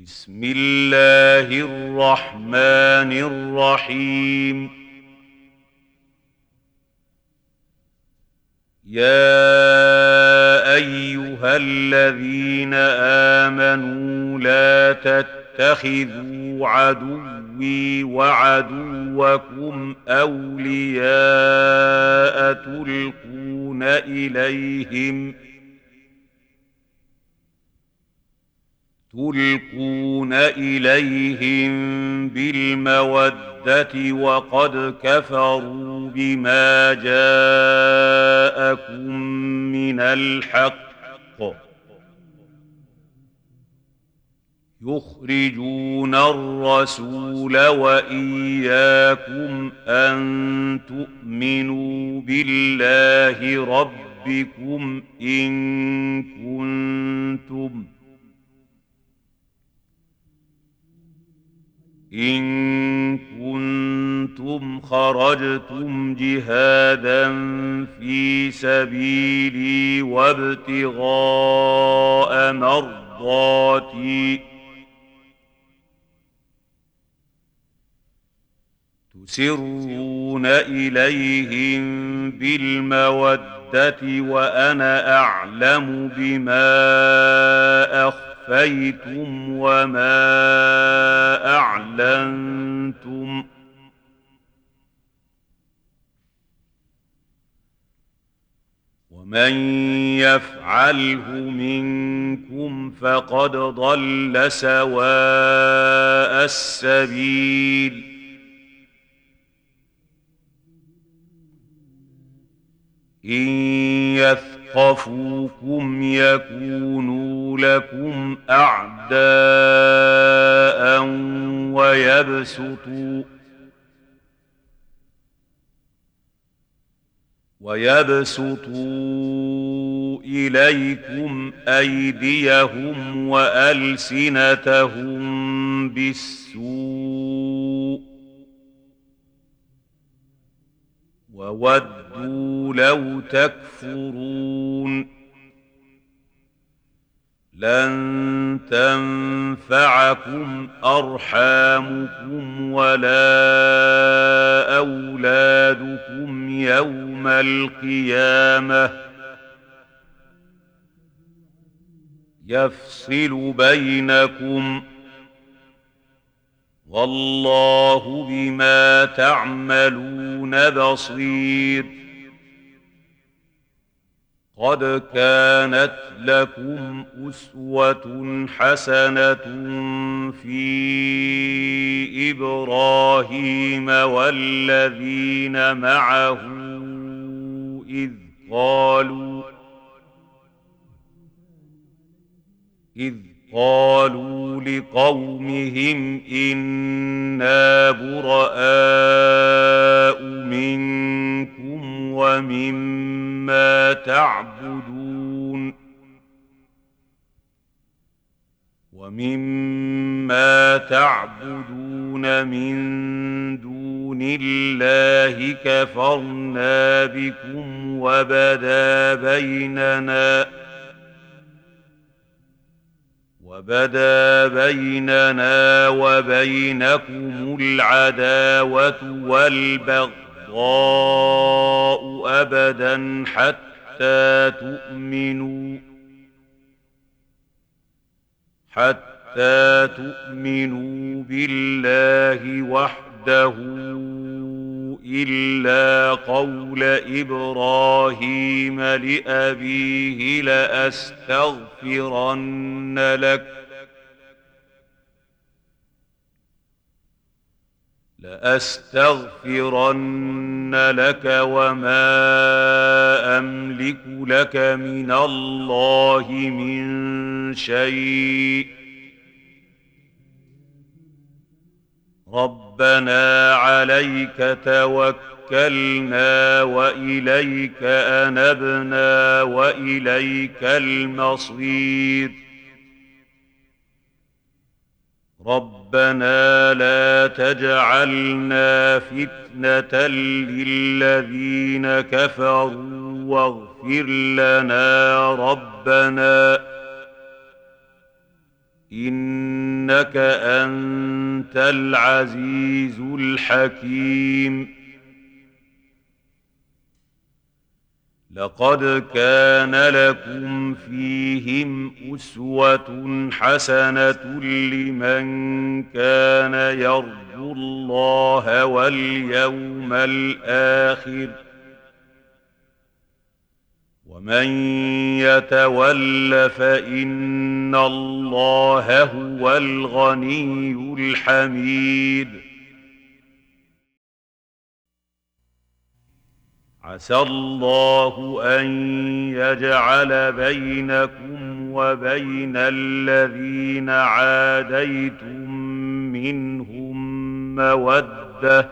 بسم الله الرحمن الرحيم. يا أيها الذين آمنوا لا تتخذوا عدوي وعدوكم أولياء تلقون إليهم بالمودة وقد كفروا بما جاءكم من الحق يخرجون الرسول وإياكم أن تؤمنوا بالله ربكم إن كنتم خرجتم جهادا في سبيلي وابتغاء مرضاتي تسرون إليهم بالمودة وأنا أعلم بما أخفيتم وما أعلنتم ومن يفعله منكم فقد ضل سواء السبيل. إن يثقفوكم يكونوا لكم أعداء ويبسطوا إليكم أيديهم وألسنتهم بالسوء وودوا لو تكفرون. لن تنفعكم أرحامكم ولا أولادكم يوم القيامة يفصل بينكم والله بما تعملون بصير. قد كانت لكم أسوة حسنة في إبراهيم والذين معه إذ قالوا لقومهم إنا براء منكم ومما تعبدون من دون الله كفرنا بكم وبدا بيننا وبينكم العداوة والبغضاء أبدا حتى تؤمنوا بالله وحده إلا قول إبراهيم لأبيه لأستغفرن لك وما أملك لك من الله من شيء ربنا عليك توكلنا وإليك أنبنا وإليك المصير. ربنا لا تجعلنا فتنة للذين كفروا واغفر لنا ربنا إنك إنك أنت العزيز الحكيم. لقد كان لكم فيهم أسوة حسنة لمن كان يرجو الله واليوم الآخر ومن يتول فإن الله هو الغني الحميد. عسى الله أن يجعل بينكم وبين الذين عاديتم منهم مودة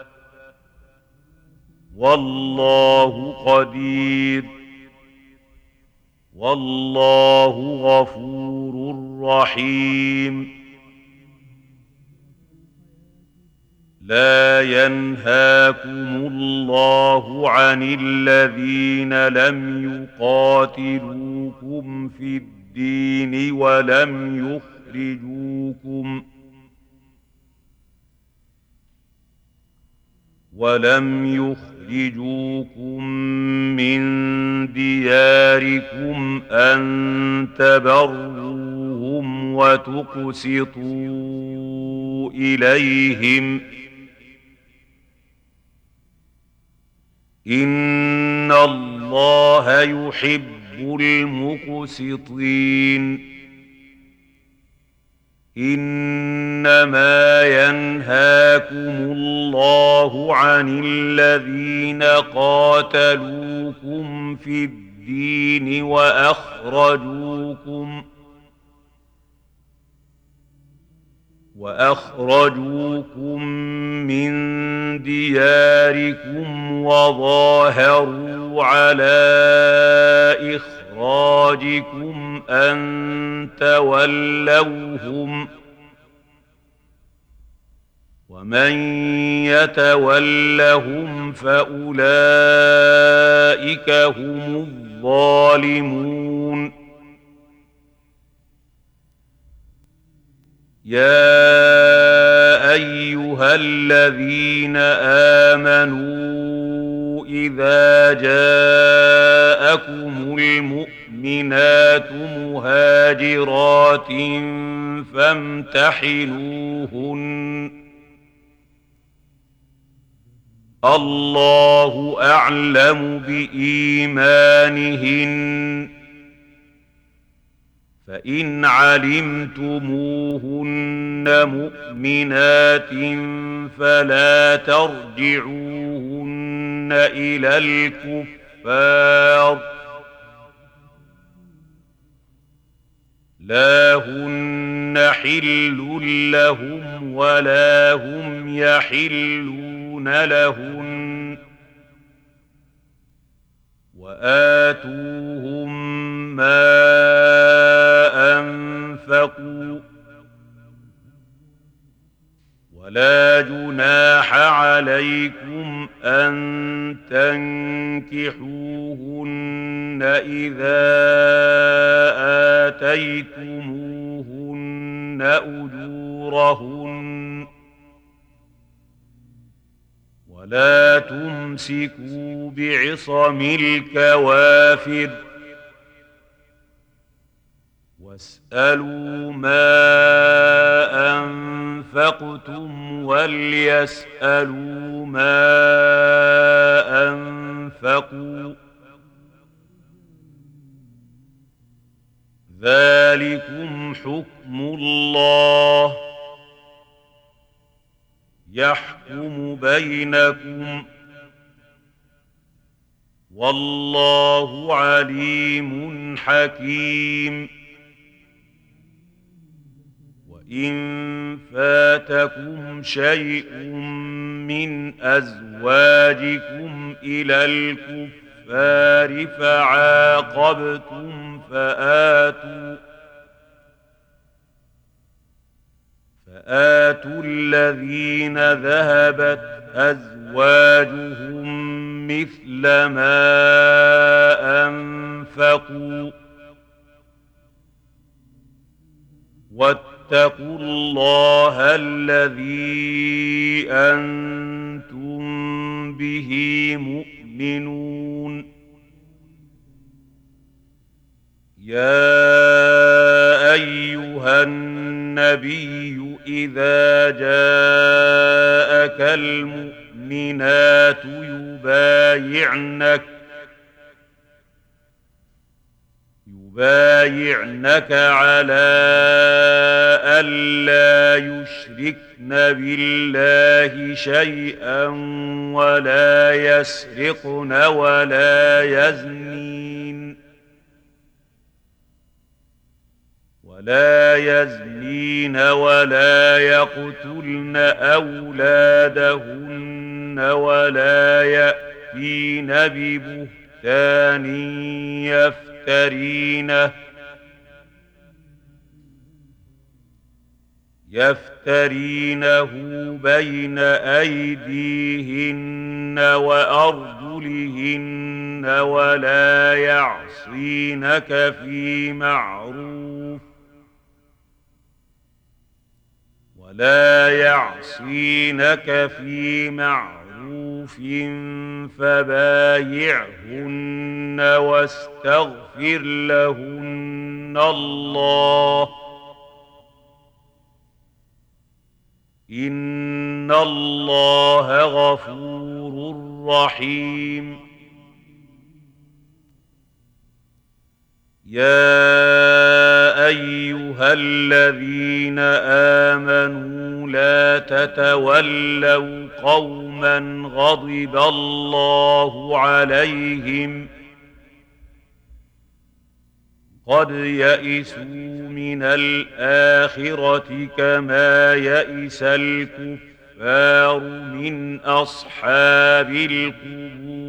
والله قدير والله غفور رحيم. لا ينهاكم الله عن الذين لم يقاتلوكم في الدين ولم يخرجوكم من دياركم أن تبروهم وتقسطوا إليهم إن الله يحب المقسطين. إنما ينهاكم الله عن الذين قاتلوكم في الدين وأخرجوكم من دياركم وظاهروا على إخراجكم أن تولوهم ومن يتولهم فأولئك هم الظالمون. يا أيها الذين آمنوا إذا جاءكم المؤمنات مهاجرات فامتحنوهن الله أعلم بإيمانهن فإن علمتموهن مؤمنات فلا ترجعوهن إلى الكفار لا هن حل لهم ولا هم يحلون لهن وآتوهم ما أنفقوا ولا جناح عليكم أن تنكحوهن إذا آتيتموهن أجورهن ولا تمسكوا بعصم الكوافر واسألوا ما أنفقتم وليسألوا ما أنفقوا ذلكم حكم الله يحكم بينكم والله عليم حكيم. وإن فاتكم شيء من أزواجكم إلى الكفار فعاقبتم فآتوا الذين ذهبت أزواجهم مثل ما أنفقوا واتقوا الله الذي أنتم به مؤمنون يا أيها النبي إذا جاءك المؤمنات يبايعنك على ألا يشركن بالله شيئا ولا يسرقن ولا يزنين ولا يقتلن أولادهن ولا يأتين ببهتان يفترينه بين أيديهن وأرجلهن ولا يعصينك في معروف فبايعهن واستغفر لهن الله إن الله غفور رحيم يا أيها الذين آمنوا لا تتولوا قوما غضب الله عليهم قد يئسوا من الآخرة كما يئس الكفار من أصحاب القبور